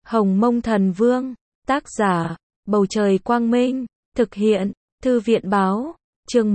Hồng Mông Thần Vương, tác giả, Bầu Trời Quang Minh, thực hiện, Thư viện Báo, chương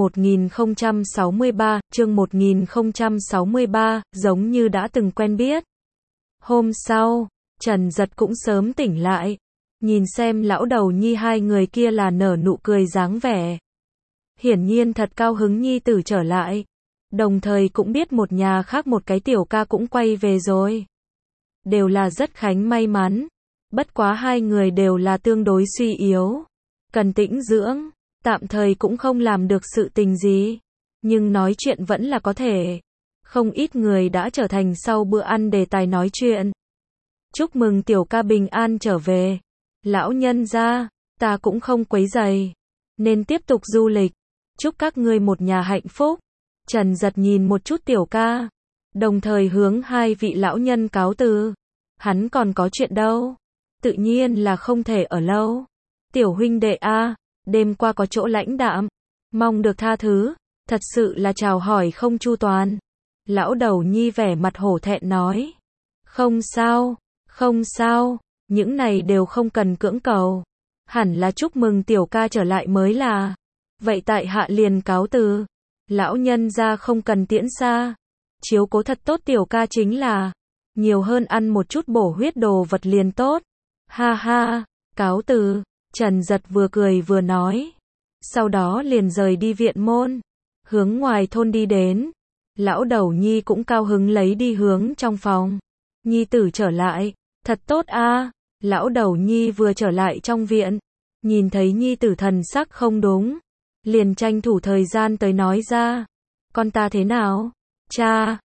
1063, giống như đã từng quen biết. Hôm sau, Trần Dật cũng sớm tỉnh lại, nhìn xem lão đầu nhi hai người kia là nở nụ cười dáng vẻ. Hiển nhiên thật cao hứng nhi tử trở lại, đồng thời cũng biết một nhà khác một cái tiểu ca cũng quay về rồi. Đều là rất khánh may mắn, bất quá hai người đều là tương đối suy yếu, cần tĩnh dưỡng, tạm thời cũng không làm được sự tình gì, nhưng nói chuyện vẫn là có thể. Không ít người đã trở thành sau bữa ăn đề tài nói chuyện. Chúc mừng tiểu ca bình an trở về. Lão nhân gia, ta cũng không quấy rầy, nên tiếp tục du lịch. Chúc các ngươi một nhà hạnh phúc. Trần Dật nhìn một chút tiểu ca, đồng thời hướng hai vị lão nhân cáo từ. Hắn còn có chuyện đâu, tự nhiên là không thể ở lâu. Tiểu huynh đệ a, đêm qua có chỗ lãnh đạm, mong được tha thứ, thật sự là chào hỏi không chu toàn. Lão đầu nhi vẻ mặt hổ thẹn nói. Không sao, không sao, những này đều không cần cưỡng cầu. Hẳn là chúc mừng tiểu ca trở lại mới là. Vậy tại hạ liền cáo từ. Lão nhân gia không cần tiễn xa. Chiếu cố thật tốt tiểu ca chính là. Nhiều hơn ăn một chút bổ huyết đồ vật liền tốt. Ha ha, cáo từ. Trần Dật vừa cười vừa nói. Sau đó liền rời đi viện môn, hướng ngoài thôn đi đến. Lão đầu nhi cũng cao hứng lấy đi hướng trong phòng. Nhi tử trở lại, thật tốt a. Lão đầu nhi vừa trở lại trong viện, nhìn thấy nhi tử thần sắc không đúng, liền tranh thủ thời gian tới nói ra. Con ta thế nào? Cha,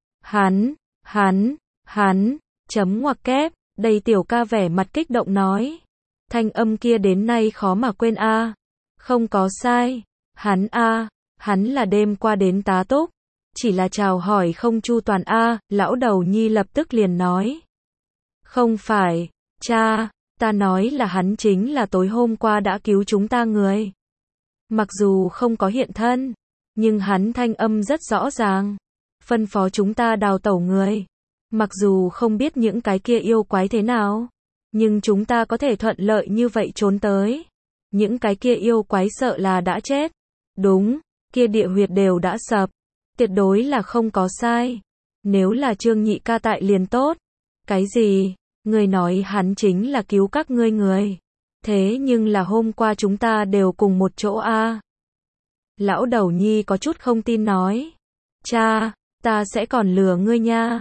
hắn, chấm ngoặc kép, đây tiểu ca vẻ mặt kích động nói. Thanh âm kia đến nay khó mà quên a. Không có sai, hắn là đêm qua đến tá túc, chỉ là chào hỏi không chu toàn a. Lão đầu nhi lập tức liền nói. Không phải, cha, ta nói là hắn chính là tối hôm qua đã cứu chúng ta người. Mặc dù không có hiện thân, nhưng hắn thanh âm rất rõ ràng, phân phó chúng ta đào tẩu người. Mặc dù không biết những cái kia yêu quái thế nào, nhưng chúng ta có thể thuận lợi như vậy trốn tới. Những cái kia yêu quái sợ là đã chết. Đúng, kia địa huyệt đều đã sập, tuyệt đối là không có sai. Nếu là Trương nhị ca tại liền tốt. Cái gì? Người nói hắn chính là cứu các ngươi người. Thế nhưng là hôm qua chúng ta đều cùng một chỗ a. Lão đầu nhi có chút không tin nói. Cha, ta sẽ còn lừa ngươi nha.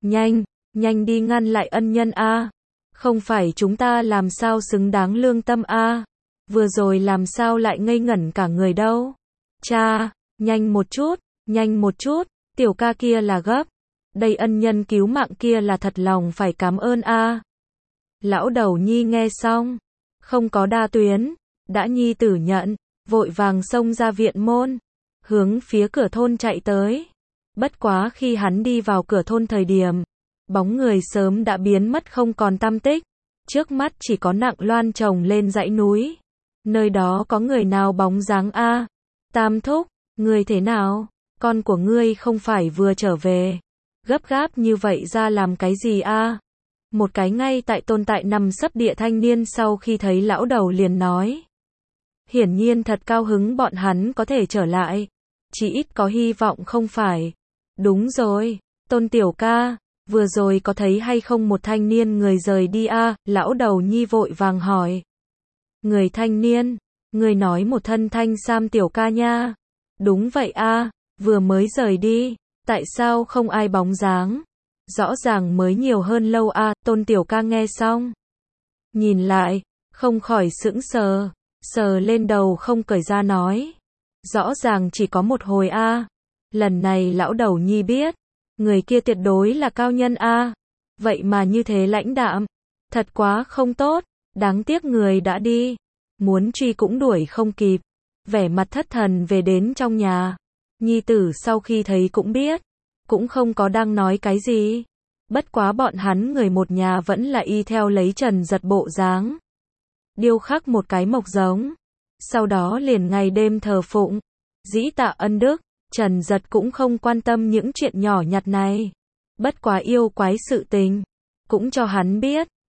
Nhanh đi ngăn lại ân nhân a. Không phải chúng ta làm sao xứng đáng lương tâm a. Vừa rồi làm sao lại ngây ngẩn cả người đâu. Cha, nhanh một chút, tiểu ca kia là gấp. Đây ân nhân cứu mạng kia là thật lòng phải cảm ơn a. Lão đầu nhi nghe xong, không có đa tuyến, đã nhi tử nhận, vội vàng xông ra viện môn, hướng phía cửa thôn chạy tới. Bất quá khi hắn đi vào cửa thôn thời điểm, bóng người sớm đã biến mất không còn tăm tích, trước mắt chỉ có nặng loan chồng lên dãy núi. Nơi đó có người nào bóng dáng a? Tam thúc, người thế nào? Con của ngươi không phải vừa trở về, gấp gáp như vậy ra làm cái gì a? Một cái ngay tại tồn tại nằm sấp địa thanh niên sau khi thấy lão đầu liền nói. Hiển nhiên thật cao hứng bọn hắn có thể trở lại, chỉ ít có hy vọng không phải. Đúng rồi, Tôn tiểu ca, vừa rồi có thấy hay không một thanh niên người rời đi a? Lão đầu nhi vội vàng hỏi. Người thanh niên, người nói một thân thanh sam tiểu ca nha. Đúng vậy a, vừa mới rời đi, tại sao không ai bóng dáng? Rõ ràng mới nhiều hơn lâu a. Tôn tiểu ca nghe xong, nhìn lại, không khỏi sững sờ, sờ lên đầu không cởi ra nói. Rõ ràng chỉ có một hồi a. Lần này lão đầu nhi biết, người kia tuyệt đối là cao nhân a. Vậy mà như thế lãnh đạm, thật quá không tốt, đáng tiếc người đã đi, muốn truy cũng đuổi không kịp. Vẻ mặt thất thần về đến trong nhà, nhi tử sau khi thấy cũng biết, cũng không có đang nói cái gì. Bất quá bọn hắn người một nhà vẫn là y theo lấy Trần Dật bộ dáng, điêu khắc một cái mộc giống, sau đó liền ngày đêm thờ phụng, dĩ tạ ân đức. Trần Dật cũng không quan tâm những chuyện nhỏ nhặt này, bất quá yêu quái sự tình, cũng cho hắn biết,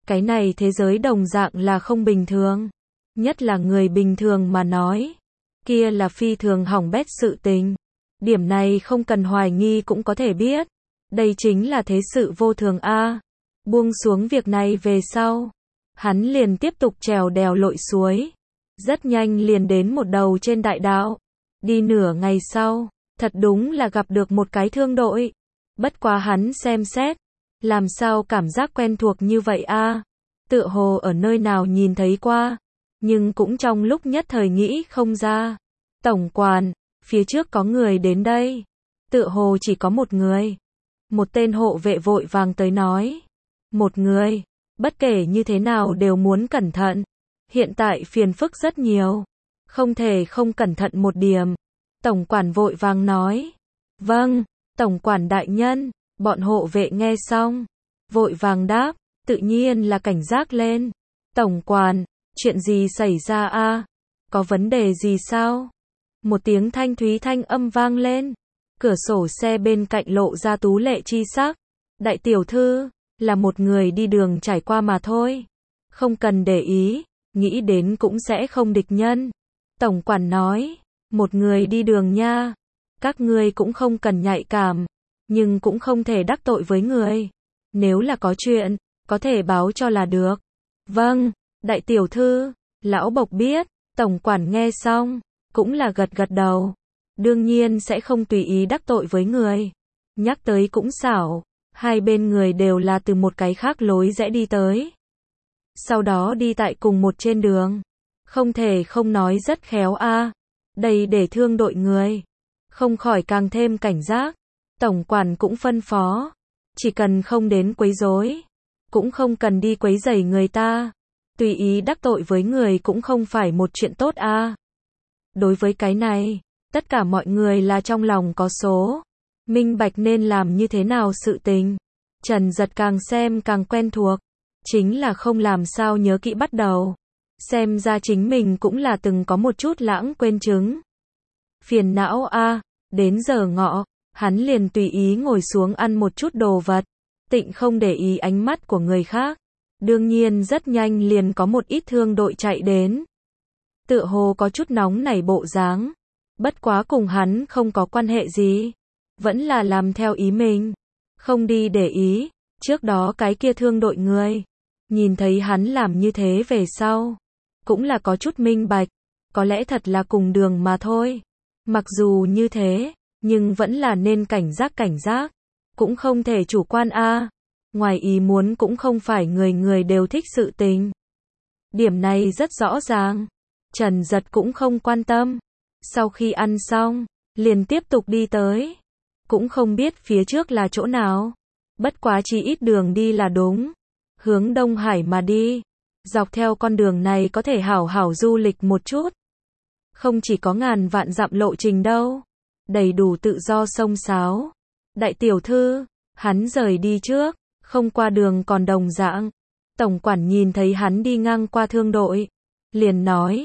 Cái này thế giới đồng dạng là không bình thường. Nhất là người bình thường mà nói. Kia là phi thường hỏng bét sự tình. Điểm này không cần hoài nghi cũng có thể biết. Đây chính là thế sự vô thường a. Buông xuống việc này về sau. Hắn liền tiếp tục trèo đèo lội suối. Rất nhanh liền đến một đầu trên đại đạo. Đi nửa ngày sau, thật đúng là gặp được một cái thương đội. Bất quá hắn xem xét. Làm sao cảm giác quen thuộc như vậy a? Tựa hồ ở nơi nào nhìn thấy qua. Nhưng cũng trong lúc nhất thời nghĩ không ra. Tổng quản, phía trước có người đến đây. Tựa hồ chỉ có một người. Một tên hộ vệ vội vàng tới nói. Một người, bất kể như thế nào đều muốn cẩn thận. Hiện tại phiền phức rất nhiều. Không thể không cẩn thận một điểm. Tổng quản vội vàng nói. Vâng, tổng quản đại nhân. Bọn hộ vệ nghe xong. Vội vàng đáp, tự nhiên là cảnh giác lên. Tổng quản, chuyện gì xảy ra a? Có vấn đề gì sao? Một tiếng thanh thúy thanh âm vang lên. Cửa sổ xe bên cạnh lộ ra tú lệ chi sắc. Đại tiểu thư, là một người đi đường trải qua mà thôi. Không cần để ý, nghĩ đến cũng sẽ không địch nhân. Tổng quản nói, một người đi đường nha. Các ngươi cũng không cần nhạy cảm, nhưng cũng không thể đắc tội với người. Nếu là có chuyện, có thể báo cho là được. Vâng, đại tiểu thư, lão bộc biết. Tổng quản nghe xong, cũng là gật gật đầu. Đương nhiên sẽ không tùy ý đắc tội với người. Nhắc tới cũng xảo, hai bên người đều là từ một cái khác lối rẽ đi tới. Sau đó đi tại cùng một trên đường. Không thể không nói rất khéo a. Đây để thương đội người. Không khỏi càng thêm cảnh giác. Tổng quản cũng phân phó. Chỉ cần không đến quấy rối. Cũng không cần đi quấy rầy người ta. Tùy ý đắc tội với người cũng không phải một chuyện tốt a. Đối với cái này, tất cả mọi người là trong lòng có số. Minh bạch nên làm như thế nào sự tình. Trần Giật càng xem càng quen thuộc. Chính là không làm sao nhớ kỹ bắt đầu. Xem ra chính mình cũng là từng có một chút lãng quên chứng. Phiền não a. Đến giờ ngọ, hắn liền tùy ý ngồi xuống ăn một chút đồ vật. Tịnh không để ý ánh mắt của người khác. Đương nhiên rất nhanh liền có một ít thương đội chạy đến. Tựa hồ có chút nóng nảy bộ dáng. Bất quá cùng hắn không có quan hệ gì. Vẫn là làm theo ý mình. Không đi để ý. Trước đó cái kia thương đội người. Nhìn thấy hắn làm như thế về sau. Cũng là có chút minh bạch. Có lẽ thật là cùng đường mà thôi. Mặc dù như thế, nhưng vẫn là nên cảnh giác. Cũng không thể chủ quan a. Ngoài ý muốn cũng không phải người người đều thích sự tình. Điểm này rất rõ ràng. Trần Giật cũng không quan tâm. Sau khi ăn xong, liền tiếp tục đi tới. Cũng không biết phía trước là chỗ nào. Bất quá chỉ ít đường đi là đúng. Hướng Đông Hải mà đi. Dọc theo con đường này có thể hảo hảo du lịch một chút. Không chỉ có ngàn vạn dặm lộ trình đâu. Đầy đủ tự do xông xáo. Đại tiểu thư, hắn rời đi trước. Không qua đường còn đồng dạng. Tổng quản nhìn thấy hắn đi ngang qua thương đội. Liền nói,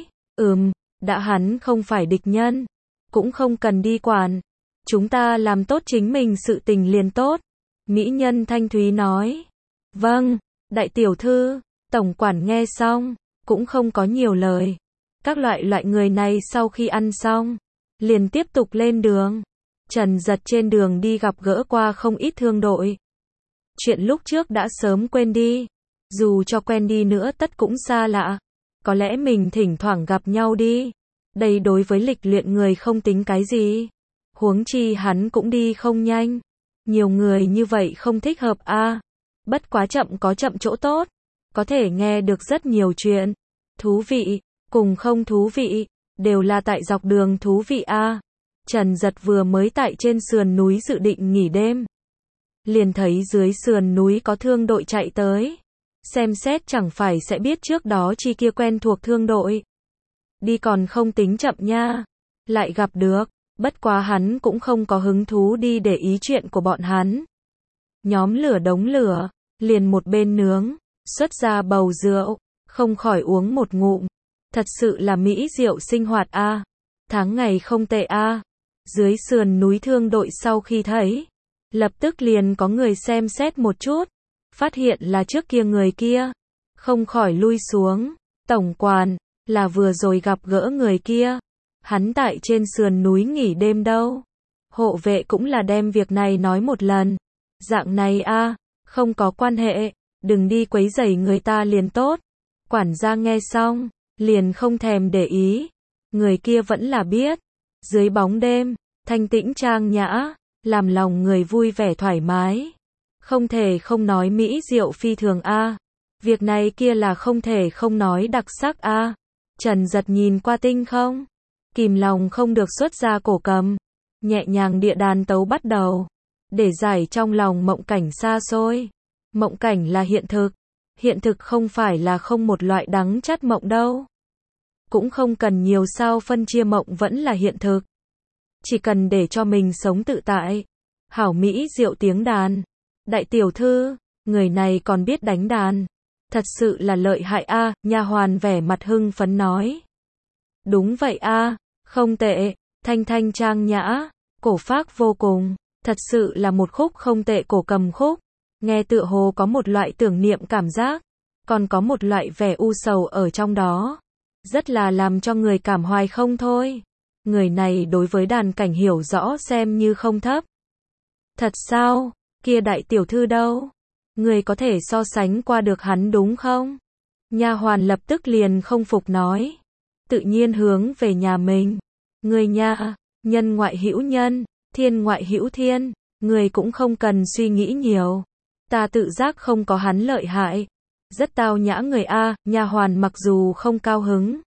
đã hắn không phải địch nhân. Cũng không cần đi quản. Chúng ta làm tốt chính mình sự tình liền tốt. Mỹ nhân thanh thúy nói. Vâng, đại tiểu thư. Tổng quản nghe xong, cũng không có nhiều lời. Các loại người này sau khi ăn xong, liền tiếp tục lên đường. Trần Giật trên đường đi gặp gỡ qua không ít thương đội. Chuyện lúc trước đã sớm quên đi. Dù cho quen đi nữa tất cũng xa lạ. Có lẽ mình thỉnh thoảng gặp nhau đi. Đây đối với lịch luyện người không tính cái gì. Huống chi hắn cũng đi không nhanh. Nhiều người như vậy không thích hợp a. Bất quá chậm có chậm chỗ tốt. Có thể nghe được rất nhiều chuyện. Thú vị, cùng không thú vị. Đều là tại dọc đường thú vị a. Trần Giật vừa mới tại trên sườn núi dự định nghỉ đêm. Liền thấy dưới sườn núi có thương đội chạy tới. Xem xét chẳng phải sẽ biết trước đó chi kia quen thuộc thương đội. Đi còn không tính chậm nha. Lại gặp được. Bất quá hắn cũng không có hứng thú đi để ý chuyện của bọn hắn. Nhóm lửa đống lửa. Liền một bên nướng. Xuất ra bầu rượu. Không khỏi uống một ngụm. Thật sự là mỹ diệu sinh hoạt a. Tháng ngày không tệ a. Dưới sườn núi thương đội sau khi thấy. Lập tức liền có người xem xét một chút. Phát hiện là trước kia người kia. không khỏi lui xuống. Tổng quản, là vừa rồi gặp gỡ người kia. Hắn tại trên sườn núi nghỉ đêm đâu. Hộ vệ cũng là đem việc này nói một lần. Dạng này a, không có quan hệ, đừng đi quấy rầy người ta liền tốt. Quản gia nghe xong, liền không thèm để ý. Người kia vẫn là biết. Dưới bóng đêm, thanh tĩnh trang nhã, làm lòng người vui vẻ thoải mái. Không thể không nói mỹ diệu phi thường a. Việc này kia là không thể không nói đặc sắc a. Trần Giật nhìn qua tinh không, kìm lòng không được xuất ra cổ cầm, nhẹ nhàng địa đàn tấu bắt đầu, để giải trong lòng mộng cảnh xa xôi. Mộng cảnh là hiện thực không phải là không một loại đắng chát mộng đâu. Cũng không cần nhiều sao phân chia, mộng vẫn là hiện thực. Chỉ cần để cho mình sống tự tại. Hảo mỹ diệu tiếng đàn. Đại tiểu thư, người này còn biết đánh đàn. Thật sự là lợi hại a, nha hoàn vẻ mặt hưng phấn nói. Đúng vậy a, không tệ, thanh thanh trang nhã, cổ phác vô cùng, thật sự là một khúc không tệ cổ cầm khúc. Nghe tựa hồ có một loại tưởng niệm cảm giác, còn có một loại vẻ u sầu ở trong đó. Rất là làm cho người cảm hoài không thôi. Người này đối với đàn cảnh hiểu rõ xem như không thấp. Thật sao, kia đại tiểu thư đâu? Người có thể so sánh qua được hắn đúng không? Nha hoàn lập tức liền không phục nói. Tự nhiên hướng về nhà mình. Người nha, nhân ngoại hữu nhân, thiên ngoại hữu thiên, người cũng không cần suy nghĩ nhiều. Ta tự giác không có hắn lợi hại. Rất tao nhã người a, nha hoàn mặc dù không cao hứng,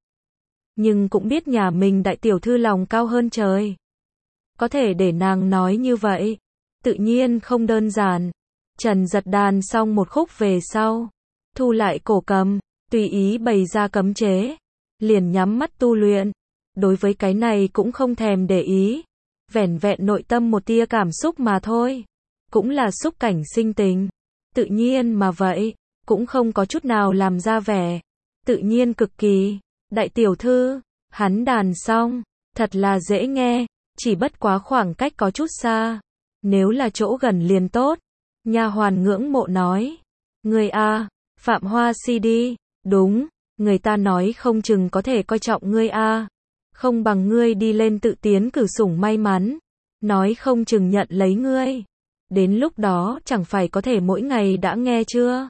nhưng cũng biết nhà mình đại tiểu thư lòng cao hơn trời. Có thể để nàng nói như vậy, tự nhiên không đơn giản. Trần Giật đàn xong một khúc về sau, thu lại cổ cầm, tùy ý bày ra cấm chế, liền nhắm mắt tu luyện. Đối với cái này cũng không thèm để ý, vẻn vẹn nội tâm một tia cảm xúc mà thôi, cũng là xúc cảnh sinh tình, tự nhiên mà vậy, cũng không có chút nào làm ra vẻ, tự nhiên cực kỳ. Đại tiểu thư, hắn đàn xong, thật là dễ nghe, chỉ bất quá khoảng cách có chút xa, nếu là chỗ gần liền tốt. Nha hoàn ngưỡng mộ nói, người a, Phạm Hoa Si đi, đúng, người ta nói không chừng có thể coi trọng ngươi a, không bằng ngươi đi lên tự tiến cử sủng may mắn, nói không chừng nhận lấy ngươi, đến lúc đó chẳng phải có thể mỗi ngày đã nghe chưa?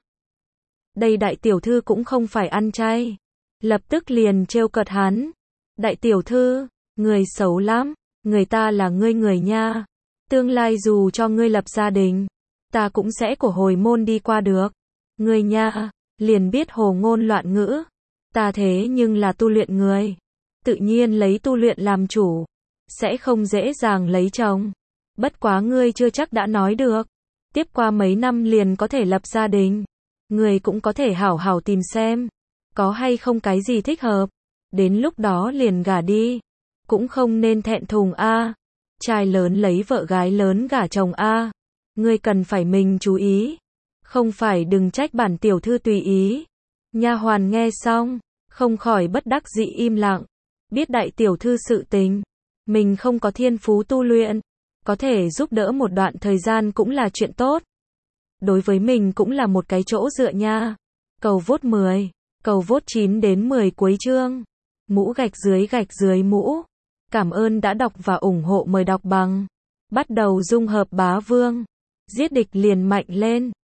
Đây đại tiểu thư cũng không phải ăn chay, lập tức liền trêu cợt hắn. Đại tiểu thư, người xấu lắm, người ta là ngươi người nha, tương lai dù cho ngươi lập gia đình, ta cũng sẽ của hồi môn đi qua được. Ngươi nha, liền biết hồ ngôn loạn ngữ. Ta thế nhưng là tu luyện người, tự nhiên lấy tu luyện làm chủ, sẽ không dễ dàng lấy chồng. Bất quá ngươi chưa chắc đã nói được, tiếp qua mấy năm liền có thể lập gia đình, ngươi cũng có thể hảo hảo tìm xem, có hay không cái gì thích hợp, đến lúc đó liền gả đi, cũng không nên thẹn thùng a. Trai lớn lấy vợ gái lớn gả chồng a. Ngươi cần phải mình chú ý, không phải đừng trách bản tiểu thư tùy ý. Nha hoàn nghe xong, không khỏi bất đắc dĩ im lặng, biết đại tiểu thư sự tình, mình không có thiên phú tu luyện, có thể giúp đỡ một đoạn thời gian cũng là chuyện tốt. Đối với mình cũng là một cái chỗ dựa nha. Cầu vote 10, cầu vote 9 đến 10 cuối chương. Mũ gạch dưới mũ. Cảm ơn đã đọc và ủng hộ, mời đọc bằng. Bắt đầu dung hợp bá vương. Giết địch liền mạnh lên.